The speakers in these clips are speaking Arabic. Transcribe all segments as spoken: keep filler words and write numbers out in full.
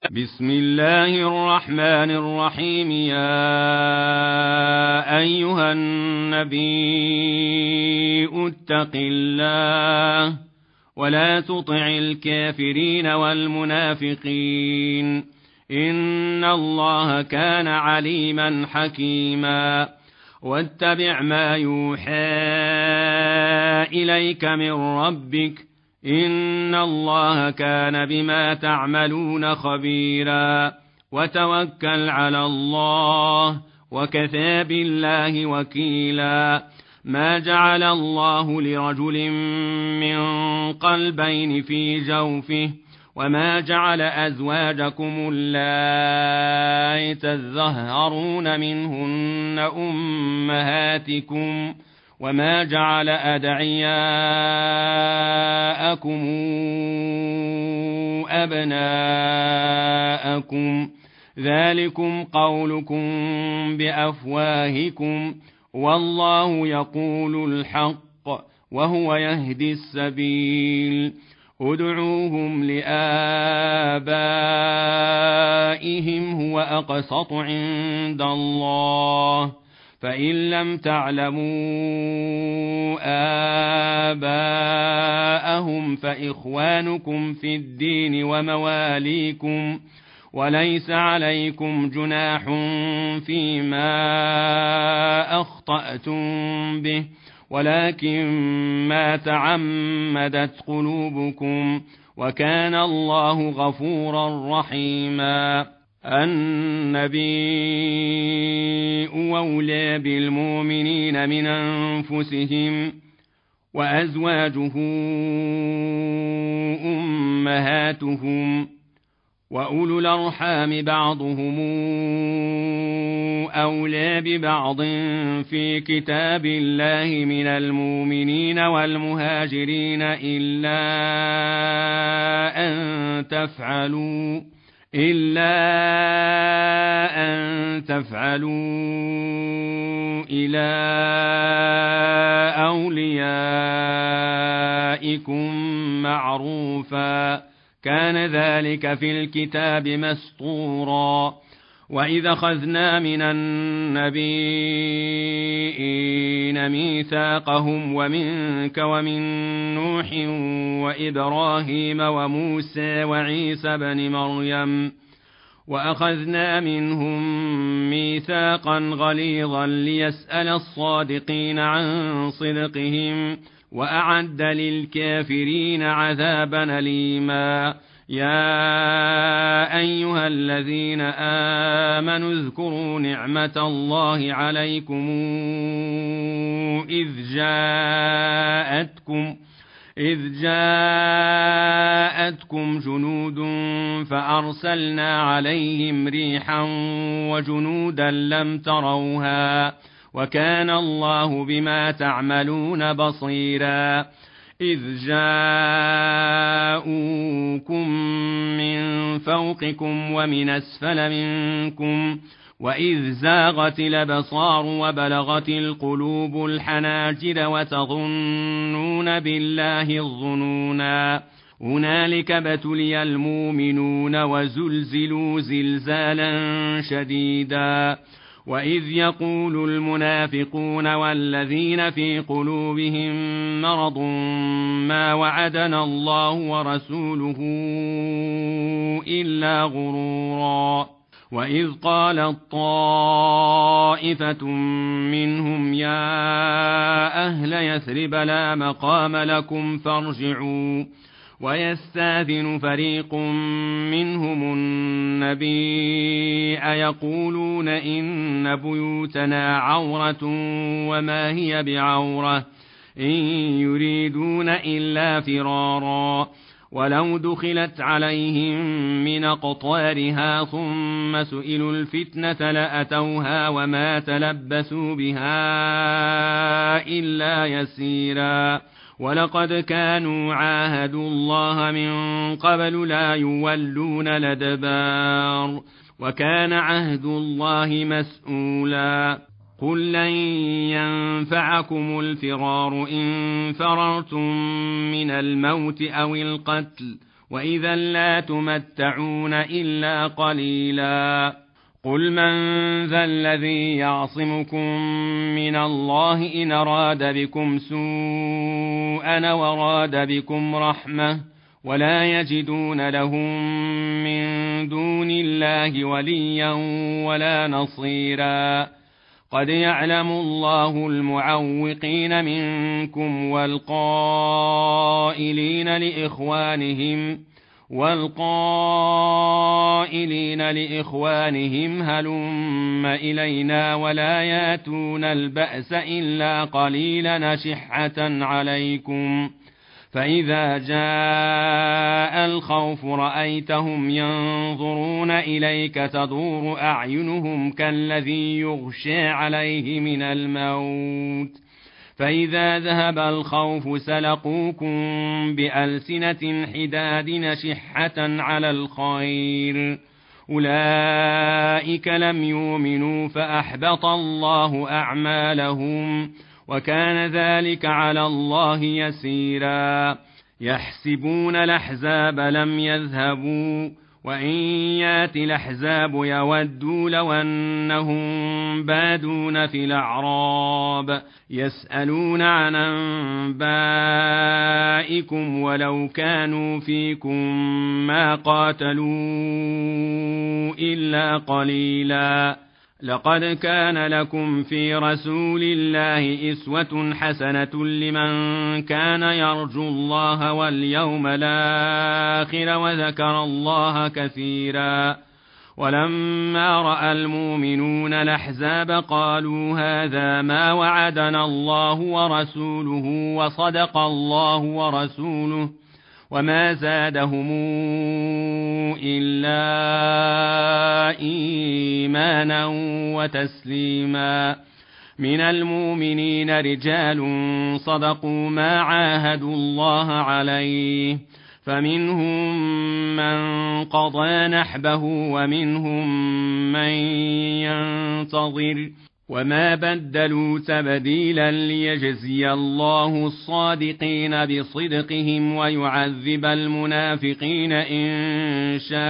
بسم الله الرحمن الرحيم. يا أيها النبي اتق الله ولا تطع الكافرين والمنافقين إن الله كان عليما حكيما. واتبع ما يوحى إليك من ربك إن الله كان بما تعملون خبيرا. وتوكل على الله وكفى بالله وكيلا. ما جعل الله لرجل من قلبين في جوفه وما جعل أزواجكم اللائي تظاهرون منهن أمهاتكم وما جعل أدعياءكم أبناءكم ذلكم قولكم بأفواهكم والله يقول الحق وهو يهدي السبيل. ادعوهم لآبائهم هو أقسط عند الله فإن لم تعلموا آباءهم فإخوانكم في الدين ومواليكم وليس عليكم جناح فيما أخطأتم به ولكن ما تعمدت قلوبكم وكان الله غفورا رحيما. النبي أولى بالمؤمنين من أنفسهم وأزواجه أمهاتهم وأولو الأرحام بعضهم أولى ببعض في كتاب الله من المؤمنين والمهاجرين إلا أن تفعلوا إلا أن تفعلوا إلى أوليائكم معروفا كان ذلك في الكتاب مسطورا. وإذا أخذنا من النبيين ميثاقهم ومنك ومن نوح وإبراهيم وموسى وعيسى بن مريم وأخذنا منهم ميثاقا غليظا ليسأل الصادقين عن صدقهم وأعد للكافرين عذابا أليما. يا أيها الذين آمنوا اذكروا نعمة الله عليكم إذ جاءتكم إذ جاءتكم جنود فأرسلنا عليهم ريحا وجنودا لم تروها وكان الله بما تعملون بصيرا. إذ جاءوكم من فوقكم ومن أسفل منكم وإذ زاغت الأبصار وبلغت القلوب الحناجر وتظنون بالله الظنونا. هنالك ابتلي المؤمنون وزلزلوا زلزالا شديدا. وإذ يقول المنافقون والذين في قلوبهم مرض ما وعدنا الله ورسوله إلا غرورا. وإذ قالت طائفة منهم يا أهل يثرب لا مقام لكم فارجعوا ويستاذن فريق منهم النبي يقولون إن بيوتنا عورة وما هي بعورة إن يريدون إلا فرارا. ولو دخلت عليهم من أقطارها ثم سئلوا الفتنة لأتوها وما تلبثوا بها إلا يسيرا. ولقد كانوا عاهدوا الله من قبل لا يولون الأدبار وكان عهد الله مسؤولا. قل لن ينفعكم الفرار إن فررتم من الموت أو القتل وإذا لا تمتعون إلا قليلا. قل من ذا الذي يعصمكم من الله إن أراد بكم سوءا وراد بكم رحمة ولا يجدون لهم من دون الله وليا ولا نصيرا. قد يعلم الله المعوقين منكم والقائلين لإخوانهم والقائلين لإخوانهم هلم إلينا ولا ياتون البأس إلا قليلا شحة عليكم. فإذا جاء الخوف رأيتهم ينظرون إليك تدور أعينهم كالذي يغشى عليه من الموت، فإذا ذهب الخوف سلقوكم بألسنة حداد نشحة على الخير، أولئك لم يؤمنوا فأحبط الله أعمالهم وكان ذلك على الله يسيرا. يحسبون الأحزاب لم يذهبوا وإن يأتي الأحزاب يودوا لو أنهم بادون في الأعراب يسألون عن أنبائكم ولو كانوا فيكم ما قاتلوا إلا قليلا. لقد كان لكم في رسول الله أسوة حسنة لمن كان يرجو الله واليوم الآخر وذكر الله كثيرا. ولما رأى المؤمنون الأحزاب قالوا هذا ما وعدنا الله ورسوله وصدق الله ورسوله وما زادهم إلا إيمانا وتسليما. من المؤمنين رجال صدقوا ما عاهدوا الله عليه فمنهم من قضى نحبه ومنهم من ينتظر وما بدلوا تبديلا ليجزي الله الصادقين بصدقهم ويعذب المنافقين إن شاء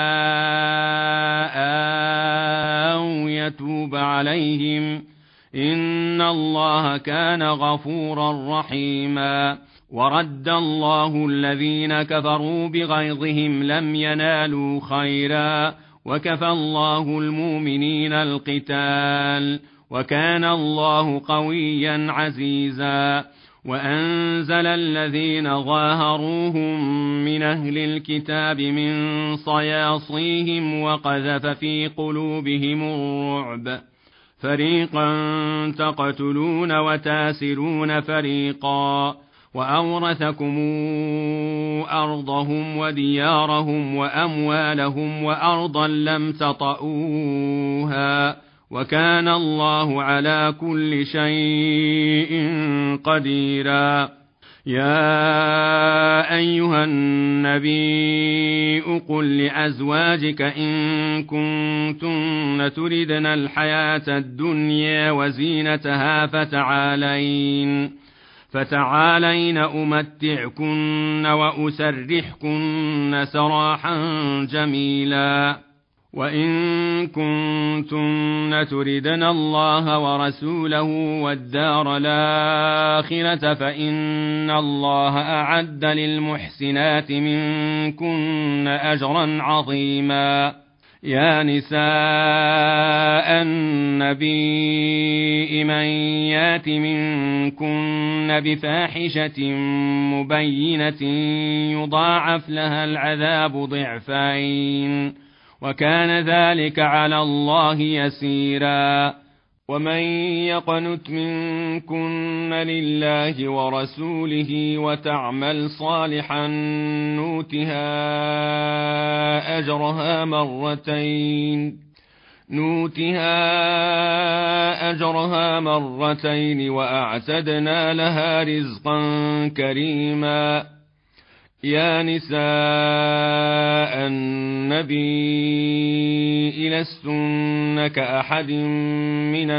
أو يتوب عليهم إن الله كان غفورا رحيما. ورد الله الذين كفروا بغيظهم لم ينالوا خيرا وكفى الله المؤمنين القتال وكان الله قويا عزيزا. وأنزل الذين ظاهروهم من أهل الكتاب من صياصيهم وقذف في قلوبهم الرعب فريقا تقتلون وتاسرون فريقا وأورثكم أرضهم وديارهم وأموالهم وأرضا لم تطئوها وكان الله على كل شيء قديرا. يا أيها النبي قل لأزواجك إن كنتن تردن الحياة الدنيا وزينتها فتعالين فتعالين أمتعكن وأسرحكن سراحا جميلا. وإن كنتن تردن الله ورسوله والدار الآخرة فإن الله أعد للمحسنات منكن أجرا عظيما. يا نساء النبي من يات منكن بفاحشة مبينة يضاعف لها العذاب ضعفين وكان ذلك على الله يسيرا. ومن يقنت منكن لله ورسوله وتعمل صالحا نوتها أجرها مرتين نوتها أجرها مرتين وأعتدنا لها رزقا كريما. يا نساء النبي لستن كأحد من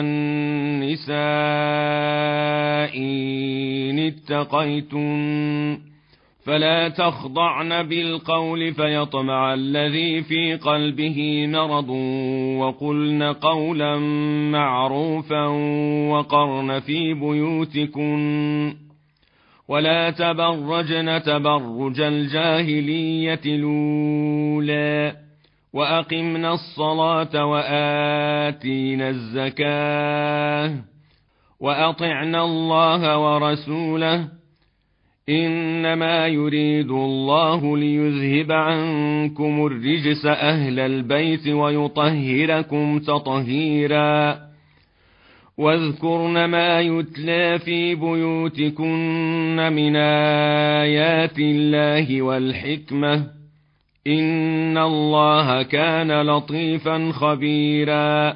النساء إن اتقيتن فلا تخضعن بالقول فيطمع الذي في قلبه مرض وقلن قولا معروفا وقرن في بيوتكن ولا تبرجن تبرج الجاهلية الأولى وأقمنا الصلاة وآتينا الزكاة وأطعنا الله ورسوله إنما يريد الله ليذهب عنكم الرجس أهل البيت ويطهركم تطهيرا واذكرن ما يتلى في بيوتكن من آيات الله والحكمة إن الله كان لطيفا خبيرا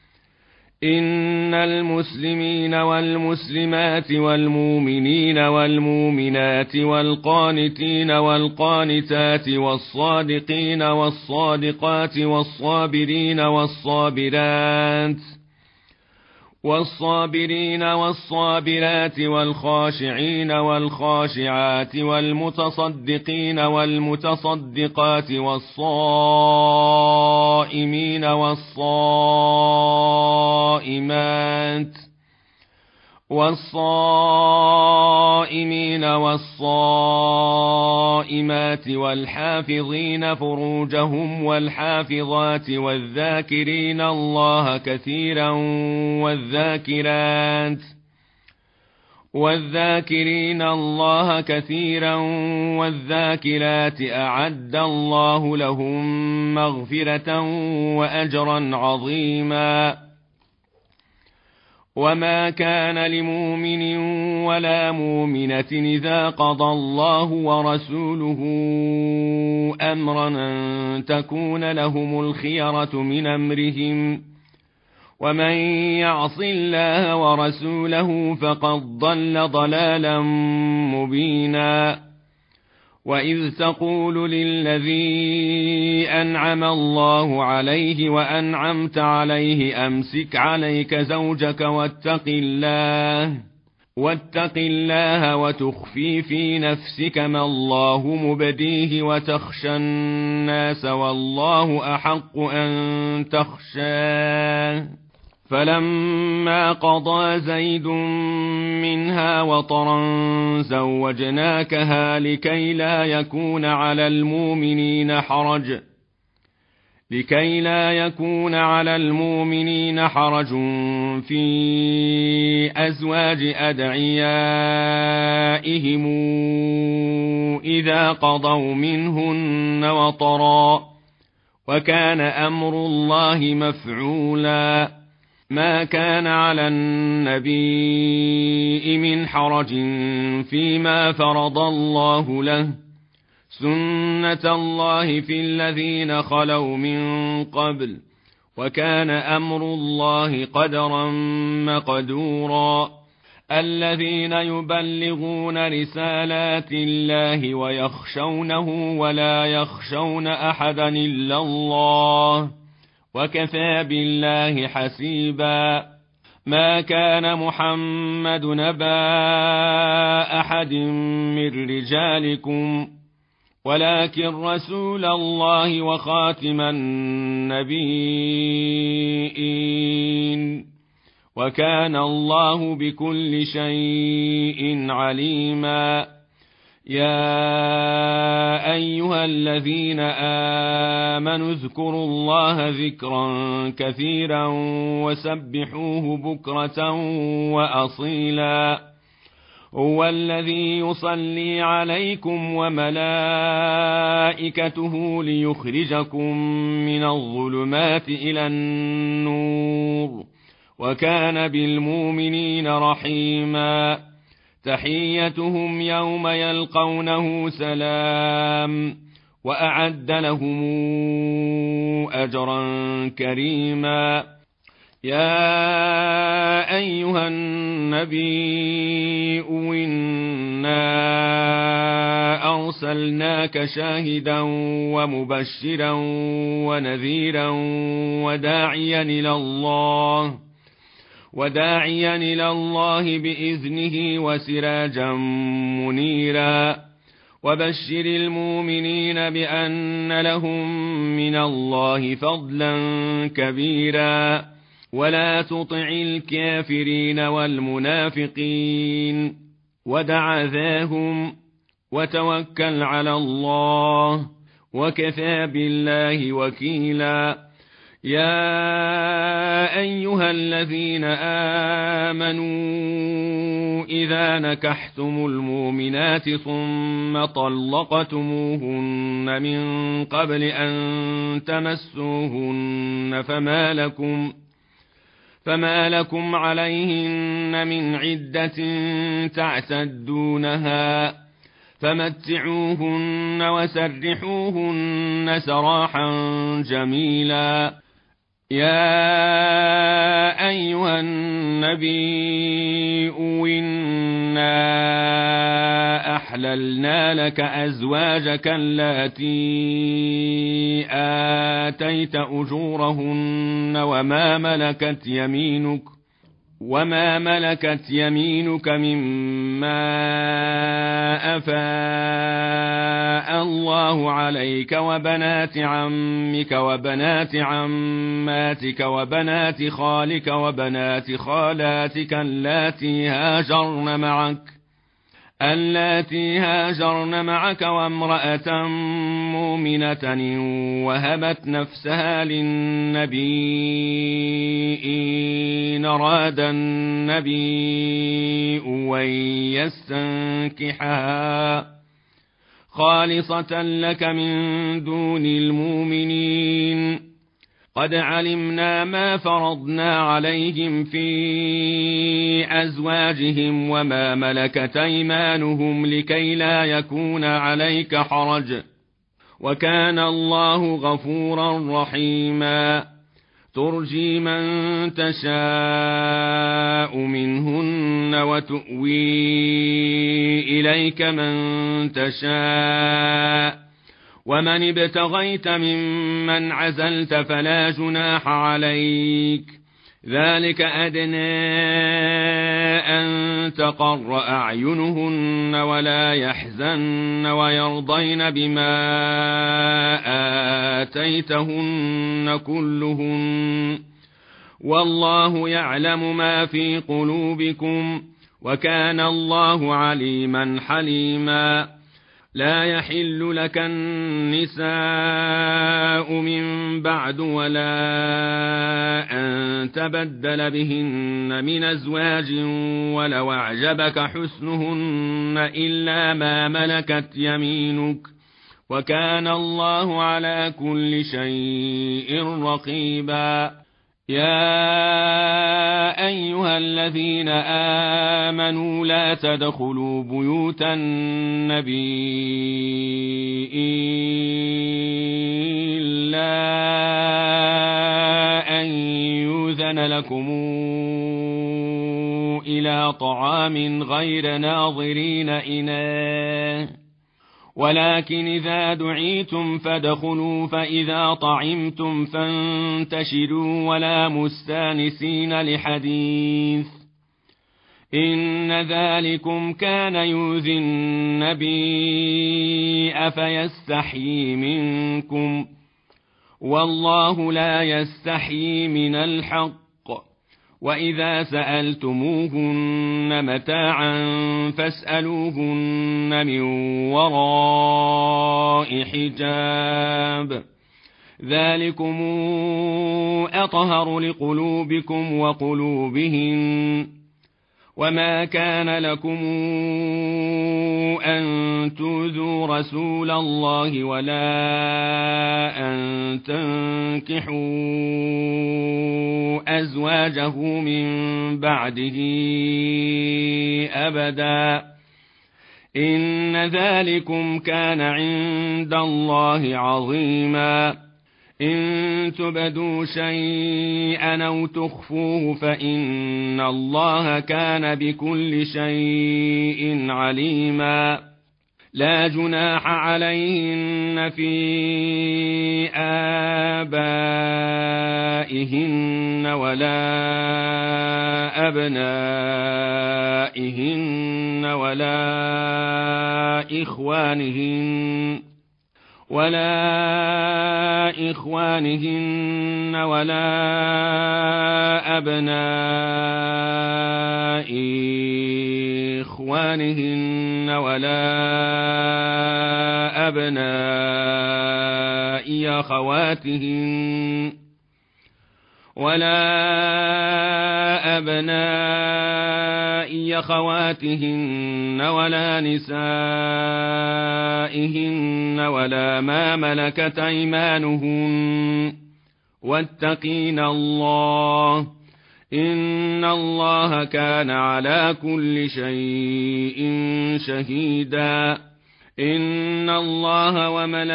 إن المسلمين والمسلمات والمؤمنين والمؤمنات والقانتين والقانتات والصادقين والصادقات والصابرين والصابرات والصابرين والصابرات والخاشعين والخاشعات والمتصدقين والمتصدقات والصائمين والصائمات والصائمين والصائمات والحافظين فروجهم والحافظات والذاكرين الله كثيرا والذاكرات والذاكرين الله كثيرا والذاكرات أعد الله لهم مغفرة وأجرا عظيما وما كان لمؤمن ولا مؤمنة إذا قضى الله ورسوله أمرا أن تكون لهم الخيرة من أمرهم ومن يعص الله ورسوله فقد ضل ضلالا مبينا وإذ تقول للذي أنعم الله عليه وأنعمت عليه أمسك عليك زوجك واتق الله واتق الله وتخفي في نفسك ما الله مبديه وتخشى الناس والله أحق أن تخشاه فلما قضى زيد منها وطرا زوجناكها لكي لا يكون على المؤمنين حرج لكي لا يكون على المؤمنين حرج في أزواج أدعيائهم إذا قضوا منهن وطرا وكان أمر الله مفعولا ما كان على النبي من حرج فيما فرض الله له سنة الله في الذين خلوا من قبل وكان أمر الله قدرا مقدورا الذين يبلغون رسالات الله ويخشونه ولا يخشون أحدا إلا الله وكفى بالله حسيبا ما كان محمد نبا أحد من رجالكم ولكن رسول الله وخاتم النبيين وكان الله بكل شيء عليما يا أيها الذين آمنوا اذكروا الله ذكرا كثيرا وسبحوه بكرة وأصيلا هو الذي يصلي عليكم وملائكته ليخرجكم من الظلمات إلى النور وكان بالمؤمنين رحيما تحيتهم يوم يلقونه سلام وأعد لهم أجرا كريما يا أيها النبي إنا أرسلناك شاهدا ومبشرا ونذيرا وداعيا إلى الله وداعيا إلى الله بإذنه وسراجا منيرا وبشر المؤمنين بأن لهم من الله فضلا كبيرا ولا تطع الكافرين والمنافقين ودع ذاهم وتوكل على الله وكفى بالله وكيلا. يا أيها الذين آمنوا إذا نكحتم المؤمنات ثم طلقتموهن من قبل أن تمسوهن فما لكم فما لكم عليهن من عدة تعتدونها فمتعوهن وسرحوهن سراحا جميلا. يا أيها النبي إنا أحللنا لك أزواجك اللاتي آتيت أجورهن وما ملكت يمينك وما ملكت يمينك مما أفاء الله عليك وبنات عمك وبنات عماتك وبنات خالك وبنات خالاتك اللاتي هاجرن معك اللاتي هاجرن معك وامرأة مؤمنة وهبت نفسها للنبي إن أراد النبي أن يستنكحها خالصة لك من دون المؤمنين. قد علمنا ما فرضنا عليهم في أزواجهم وما ملكت أيمانهم لكي لا يكون عليك حرج وكان الله غفورا رحيما. ترجي من تشاء منهن وتؤوي إليك من تشاء ومن ابتغيت ممن عزلت فلا جناح عليك ذلك أدنى أن تقر أعينهن ولا يحزن ويرضين بما آتيتهن كلهن والله يعلم ما في قلوبكم وكان الله عليما حليما. لا يحل لك النساء من بعد ولا أن تبدل بهن من أزواج ولو أعجبك حسنهن إلا ما ملكت يمينك وكان الله على كل شيء رقيبا. يا أيها الذين آمنوا لا تدخلوا بيوت النبي إلا أن يؤذن لكم إلى طعام غير ناظرين إناه ولكن إذا دعيتم فادخلوا فإذا طعمتم فانتشروا ولا مستانسين لحديث إن ذلكم كان يؤذي النبي أفيستحيي منكم والله لا يستحيي من الحق. وإذا سألتموهن متاعا فاسألوهن من وراء حجاب ذلكم أطهر لقلوبكم وقلوبهن. وما كان لكم أن تؤذوا رسول الله ولا أن تنكحوا أزواجه من بعده أبدا إن ذلكم كان عند الله عظيما. إن تبدوا شيئا أو تخفوه فإن الله كان بكل شيء عليما. لا جناح عليهن في آبائهن ولا أبنائهن ولا إخوانهن ولا إخوانهن ولا أبناء إخوانهن ولا أبناء أخواتهن ولا أبناء أخواتهن ولا نسائهن ولا ما ملكت أيمانهن واتقين الله إن الله كان على كل شيء شهيدا إن الله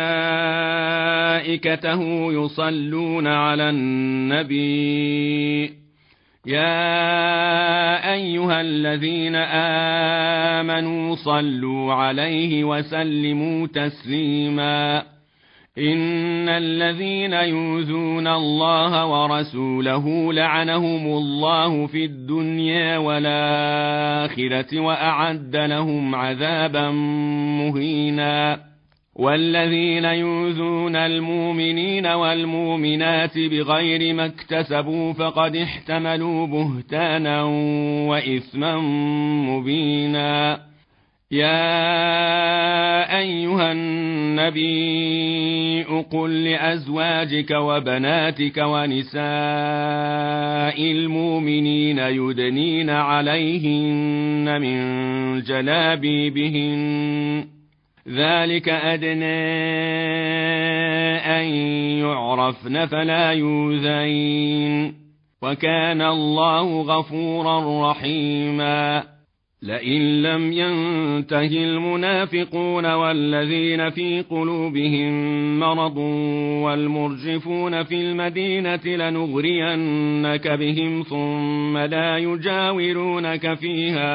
وملائكته يصلون على النبي يا أيها الذين آمنوا صلوا عليه وسلموا تسليما إن الذين يؤذون الله ورسوله لعنهم الله في الدنيا والآخرة وأعد لهم عذابا مهينا والذين يؤذون المؤمنين والمؤمنات بغير ما اكتسبوا فقد احتملوا بهتانا وإثما مبينا يا أيها النبي قل لأزواجك وبناتك ونساء المؤمنين يدنين عليهن من جلابيبهن ذلك أدنى أن يعرفن فلا يؤذين وكان الله غفورا رحيما لئن لم ينته المنافقون والذين في قلوبهم مرض والمرجفون في المدينة لنغرينك بهم ثم لا يجاورونك فيها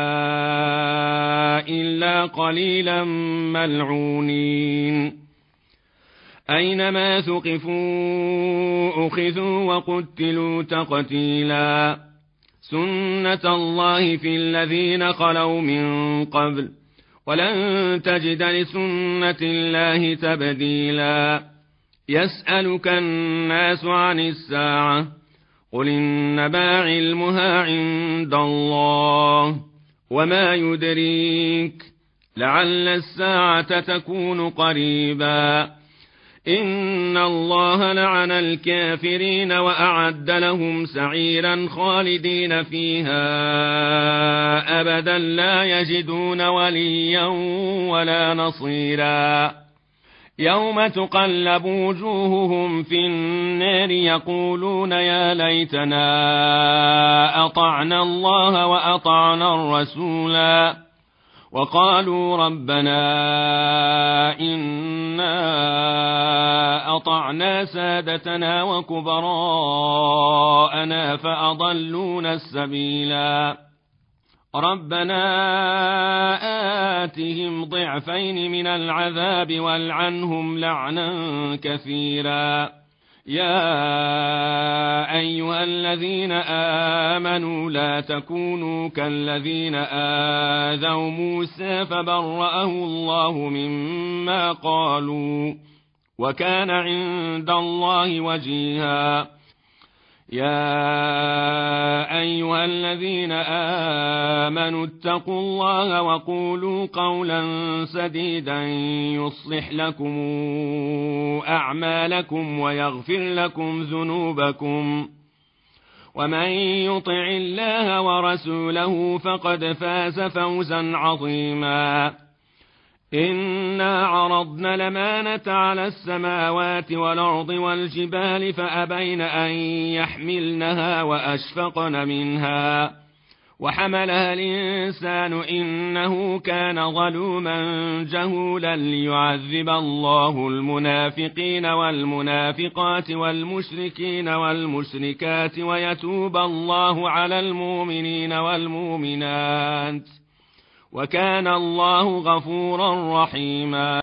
إلا قليلا ملعونين أينما ثقفوا أخذوا وقتلوا تقتيلا سنة الله في الذين خلوا من قبل ولن تجد لسنة الله تبديلا يسألك الناس عن الساعة قل إنما علمها عند الله وما يدريك لعل الساعة تكون قريبا إن الله لعن الكافرين وأعد لهم سعيرا خالدين فيها أبدا لا يجدون وليا ولا نصيرا يوم تقلب وجوههم في النار يقولون يا ليتنا أطعنا الله وأطعنا الرسولا وقالوا ربنا إنا أطعنا سادتنا وكبراءنا فأضلونا السبيلا ربنا آتهم ضعفين من العذاب والعنهم لعنا كثيرا يا أيها الذين آمنوا لا تكونوا كالذين آذوا موسى فبرأه الله مما قالوا وكان عند الله وجيها يا أيها الذين آمنوا اتقوا الله وقولوا قولا سديدا يصلح لكم أعمالكم ويغفر لكم ذنوبكم ومن يطع الله ورسوله فقد فاز فوزا عظيما إنا عرضنا الأمانة على السماوات والأرض والجبال فأبين أن يحملنها وأشفقن منها وحملها الإنسان إنه كان ظلوما جهولا ليعذب الله المنافقين والمنافقات والمشركين والمشركات ويتوب الله على المؤمنين والمؤمنات وكان الله غفورا رحيما